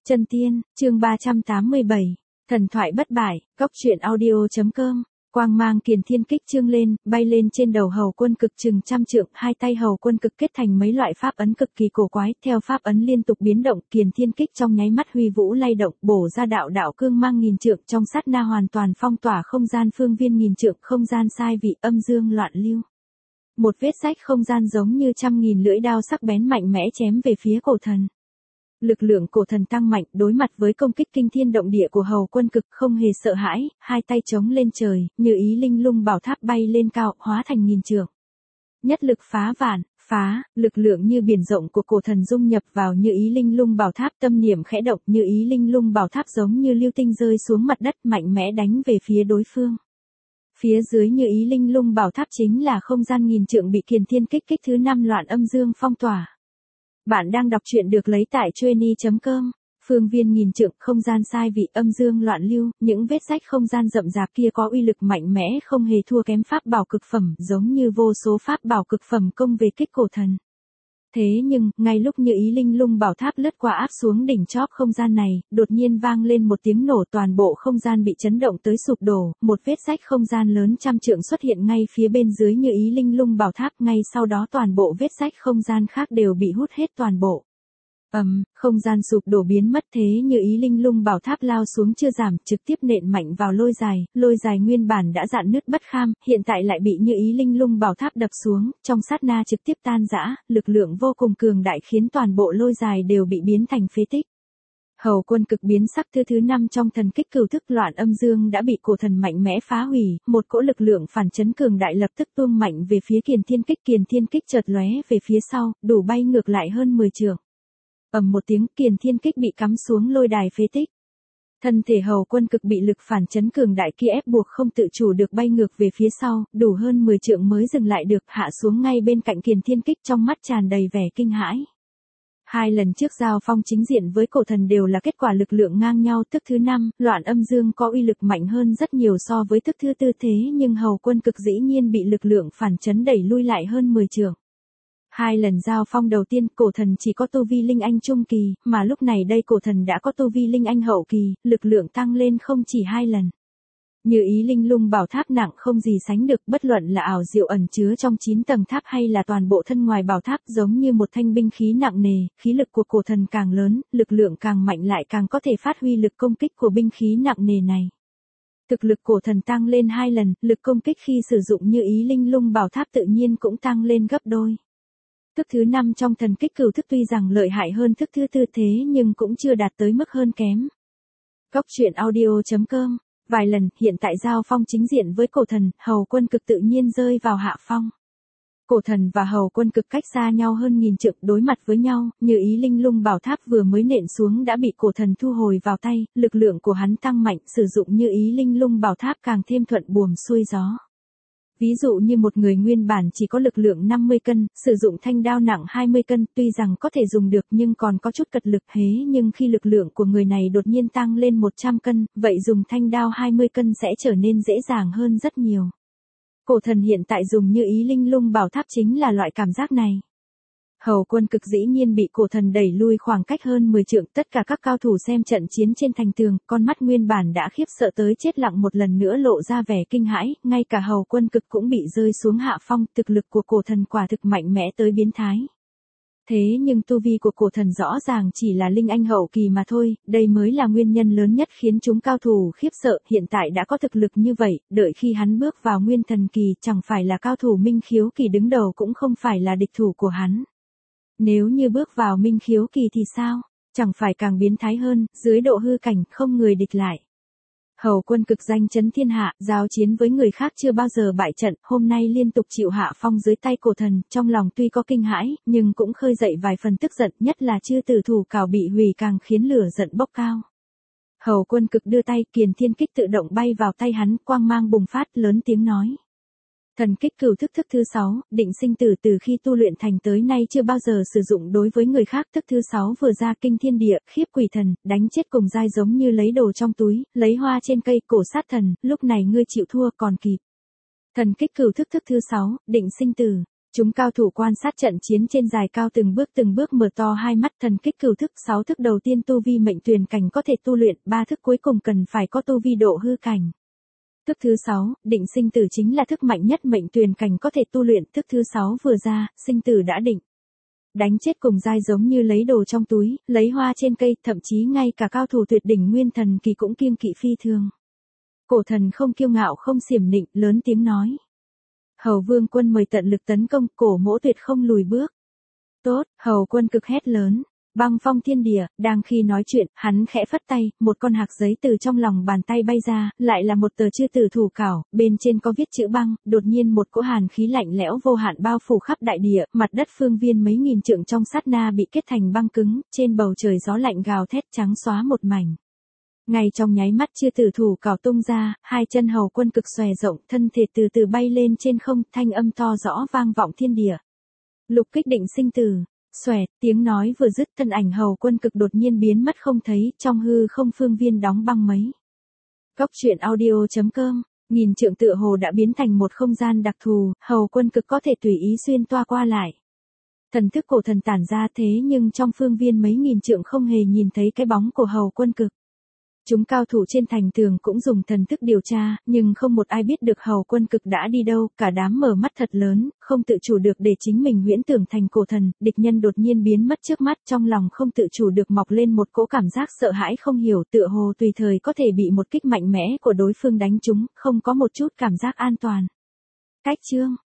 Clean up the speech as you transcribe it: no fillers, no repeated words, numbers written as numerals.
Chân tiên, chương 387. Thần thoại bất bại, góc truyện audio.com. Quang mang kiền thiên kích trương lên, bay lên trên đầu hầu quân cực chừng trăm trượng, hai tay hầu quân cực kết thành mấy loại pháp ấn cực kỳ cổ quái, theo pháp ấn liên tục biến động, kiền thiên kích trong nháy mắt huy vũ lay động, bổ ra đạo đạo cương mang nghìn trượng, trong sát na hoàn toàn phong tỏa không gian phương viên nghìn trượng, không gian sai vị, âm dương loạn lưu. Một vết rách không gian giống như trăm nghìn lưỡi đao sắc bén mạnh mẽ chém về phía cổ thần. Lực lượng cổ thần tăng mạnh, đối mặt với công kích kinh thiên động địa của hầu quân cực không hề sợ hãi, hai tay chống lên trời, như ý linh lung bảo tháp bay lên cao, hóa thành nghìn trượng. Nhất lực phá vạn, phá, lực lượng như biển rộng của cổ thần dung nhập vào như ý linh lung bảo tháp, tâm niệm khẽ động, như ý linh lung bảo tháp giống như lưu tinh rơi xuống mặt đất mạnh mẽ đánh về phía đối phương. Phía dưới như ý linh lung bảo tháp chính là không gian nghìn trượng bị kiền thiên kích kích thứ 5 loạn âm dương phong tỏa. Bạn đang đọc truyện được lấy tại Chueny.com, phương viên nghìn trượng, không gian sai vị, âm dương loạn lưu, những vết rách không gian rậm rạp kia có uy lực mạnh mẽ không hề thua kém pháp bảo cực phẩm, giống như vô số pháp bảo cực phẩm công về kích cổ thần. Thế nhưng, ngay lúc như ý linh lung bảo tháp lướt qua áp xuống đỉnh chóp không gian này, đột nhiên vang lên một tiếng nổ, toàn bộ không gian bị chấn động tới sụp đổ, một vết rách không gian lớn trăm trượng xuất hiện ngay phía bên dưới như ý linh lung bảo tháp, ngay sau đó toàn bộ vết rách không gian khác đều bị hút hết toàn bộ. Không gian sụp đổ biến mất, thế như ý linh lung bảo tháp lao xuống chưa giảm, trực tiếp nện mạnh vào lôi dài nguyên bản đã rạn nứt bất kham, hiện tại lại bị như ý linh lung bảo tháp đập xuống, trong sát na trực tiếp tan rã, lực lượng vô cùng cường đại khiến toàn bộ lôi dài đều bị biến thành phế tích. Hầu quân cực biến sắc, thứ 5 trong thần kích cửu thức loạn âm dương đã bị cổ thần mạnh mẽ phá hủy, một cỗ lực lượng phản chấn cường đại lập tức tuôn mạnh về phía kiền thiên kích chợt lóe về phía sau, đủ bay ngược lại hơn 10 trượng. Một tiếng, kiền thiên kích bị cắm xuống lôi đài phế tích. Thân thể hầu quân cực bị lực phản chấn cường đại kia ép buộc không tự chủ được bay ngược về phía sau, đủ hơn 10 trượng mới dừng lại được, hạ xuống ngay bên cạnh kiền thiên kích, trong mắt tràn đầy vẻ kinh hãi. Hai lần trước giao phong chính diện với cổ thần đều là kết quả lực lượng ngang nhau, thức thứ 5, loạn âm dương có uy lực mạnh hơn rất nhiều so với thức thứ 4, thế nhưng hầu quân cực dĩ nhiên bị lực lượng phản chấn đẩy lui lại hơn 10 trượng. Hai lần giao phong đầu tiên, cổ thần chỉ có tu vi linh anh trung kỳ, mà lúc này đây cổ thần đã có tu vi linh anh hậu kỳ, lực lượng tăng lên không chỉ 2 lần. Như ý linh lung bảo tháp nặng không gì sánh được, bất luận là ảo diệu ẩn chứa trong 9 tầng tháp hay là toàn bộ thân ngoài bảo tháp, giống như một thanh binh khí nặng nề, khí lực của cổ thần càng lớn, lực lượng càng mạnh lại càng có thể phát huy lực công kích của binh khí nặng nề này. Thực lực cổ thần tăng lên 2 lần, lực công kích khi sử dụng như ý linh lung bảo tháp tự nhiên cũng tăng lên gấp đôi. Thức thứ 5 trong thần kích cửu thức tuy rằng lợi hại hơn thức thứ 4 thế nhưng cũng chưa đạt tới mức hơn kém. Góc truyện audio.com. Vài lần, hiện tại giao phong chính diện với cổ thần, hầu quân cực tự nhiên rơi vào hạ phong. Cổ thần và hầu quân cực cách xa nhau hơn nghìn trượng, đối mặt với nhau, như ý linh lung bảo tháp vừa mới nện xuống đã bị cổ thần thu hồi vào tay, lực lượng của hắn tăng mạnh, sử dụng như ý linh lung bảo tháp càng thêm thuận buồm xuôi gió. Ví dụ như một người nguyên bản chỉ có lực lượng 50 cân, sử dụng thanh đao nặng 20 cân, tuy rằng có thể dùng được nhưng còn có chút cật lực, nhưng khi lực lượng của người này đột nhiên tăng lên 100 cân, vậy dùng thanh đao 20 cân sẽ trở nên dễ dàng hơn rất nhiều. Cổ thần hiện tại dùng như ý linh lung bảo tháp chính là loại cảm giác này. Hầu quân cực dĩ nhiên bị cổ thần đẩy lui khoảng cách hơn 10 trượng, tất cả các cao thủ xem trận chiến trên thành tường, con mắt nguyên bản đã khiếp sợ tới chết lặng một lần nữa lộ ra vẻ kinh hãi, ngay cả hầu quân cực cũng bị rơi xuống hạ phong, thực lực của cổ thần quả thực mạnh mẽ tới biến thái. Thế nhưng tu vi của cổ thần rõ ràng chỉ là linh anh hậu kỳ mà thôi, đây mới là nguyên nhân lớn nhất khiến chúng cao thủ khiếp sợ, hiện tại đã có thực lực như vậy, đợi khi hắn bước vào nguyên thần kỳ, chẳng phải là cao thủ minh khiếu kỳ đứng đầu cũng không phải là địch thủ của hắn. Nếu như bước vào minh khiếu kỳ thì sao? Chẳng phải càng biến thái hơn, dưới độ hư cảnh không người địch lại. Hầu quân cực danh chấn thiên hạ, giao chiến với người khác chưa bao giờ bại trận, hôm nay liên tục chịu hạ phong dưới tay cổ thần, trong lòng tuy có kinh hãi, nhưng cũng khơi dậy vài phần tức giận, nhất là chư tử thủ cảo bị hủy càng khiến lửa giận bốc cao. Hầu quân cực đưa tay, kiền thiên kích tự động bay vào tay hắn, quang mang bùng phát, lớn tiếng nói. Thần kích cửu thức thức thứ 6, định sinh tử, từ khi tu luyện thành tới nay chưa bao giờ sử dụng đối với người khác, thức thứ 6 vừa ra kinh thiên địa, khiếp quỷ thần, đánh chết cùng giai giống như lấy đồ trong túi, lấy hoa trên cây, cổ sát thần, lúc này ngươi chịu thua còn kịp. Thần kích cửu thức thức thứ 6, định sinh tử. Chúng cao thủ quan sát trận chiến trên dài cao từng bước mở to hai mắt, thần kích cửu thức, 6 thức đầu tiên tu vi mệnh tuyền cảnh có thể tu luyện, 3 thức cuối cùng cần phải có tu vi độ hư cảnh. Thức thứ 6, định sinh tử chính là thức mạnh nhất mệnh tuyền cảnh có thể tu luyện, thức thứ 6 vừa ra, sinh tử đã định. Đánh chết cùng giai giống như lấy đồ trong túi, lấy hoa trên cây, thậm chí ngay cả cao thủ tuyệt đỉnh nguyên thần kỳ cũng kiêng kỵ phi thường. Cổ thần không kiêu ngạo không xiểm nịnh, lớn tiếng nói. Hầu vương quân mời tận lực tấn công, cổ mỗ tuyệt không lùi bước. Tốt, hầu quân cực hét lớn. Băng phong thiên địa, đang khi nói chuyện, hắn khẽ phất tay, một con hạc giấy từ trong lòng bàn tay bay ra, lại là một tờ chư tử thủ cảo, bên trên có viết chữ băng, đột nhiên một cỗ hàn khí lạnh lẽo vô hạn bao phủ khắp đại địa, mặt đất phương viên mấy nghìn trượng trong sát na bị kết thành băng cứng, trên bầu trời gió lạnh gào thét trắng xóa một mảnh. Ngay trong nháy mắt chư tử thủ cảo tung ra, hai chân hầu quân cực xòe rộng, thân thể từ từ bay lên trên không, thanh âm to rõ vang vọng thiên địa. Lục kích định sinh tử. Xoẹt, tiếng nói vừa dứt, thân ảnh hầu quân cực đột nhiên biến mất không thấy, trong hư không phương viên đóng băng mấy. Cốc truyện audio.com, nghìn trượng tựa hồ đã biến thành một không gian đặc thù, hầu quân cực có thể tùy ý xuyên toa qua lại. Thần thức cổ thần tản ra thế nhưng trong phương viên mấy nghìn trượng không hề nhìn thấy cái bóng của hầu quân cực. Chúng cao thủ trên thành tường cũng dùng thần thức điều tra, nhưng không một ai biết được hầu quân cực đã đi đâu, cả đám mở mắt thật lớn, không tự chủ được để chính mình huyễn tưởng thành cổ thần, địch nhân đột nhiên biến mất trước mắt, trong lòng không tự chủ được mọc lên một cỗ cảm giác sợ hãi không hiểu, tựa hồ tùy thời có thể bị một kích mạnh mẽ của đối phương đánh trúng, không có một chút cảm giác an toàn. Cách chương